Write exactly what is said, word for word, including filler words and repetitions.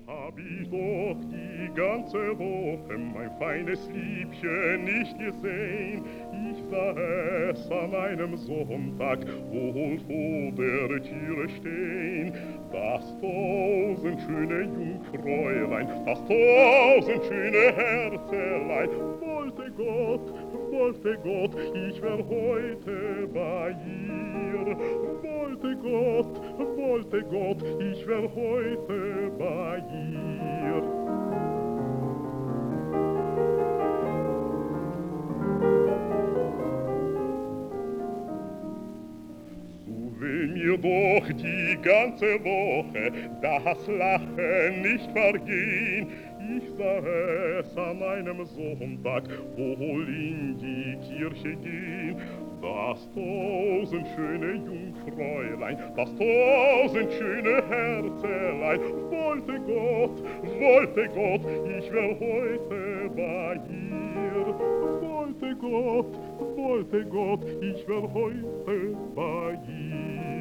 Hab ich doch die ganze Woche mein feines Liebchen nicht gesehen. Ich sah es an einem Sonntag wohl vor der Türe stehen. Das tausend schöne Jungfräulein, das tausend schöne Herzelein, wollte Gott, wollte Gott, ich wär heute bei ihr. Wollte Gott, wollte Gott, ich wär heute bei ihr. So will mir doch die ganze Woche das Lachen nicht vergehen. Ich sah es an einem Sonntag wohl in die Kirche gehen. Das tausend schöne Jungfräulein, das tausend schöne Herzelein, wollte Gott, wollte Gott, ich wär heute bei ihr. Wollte Gott, wollte Gott, ich wär heute bei ihr.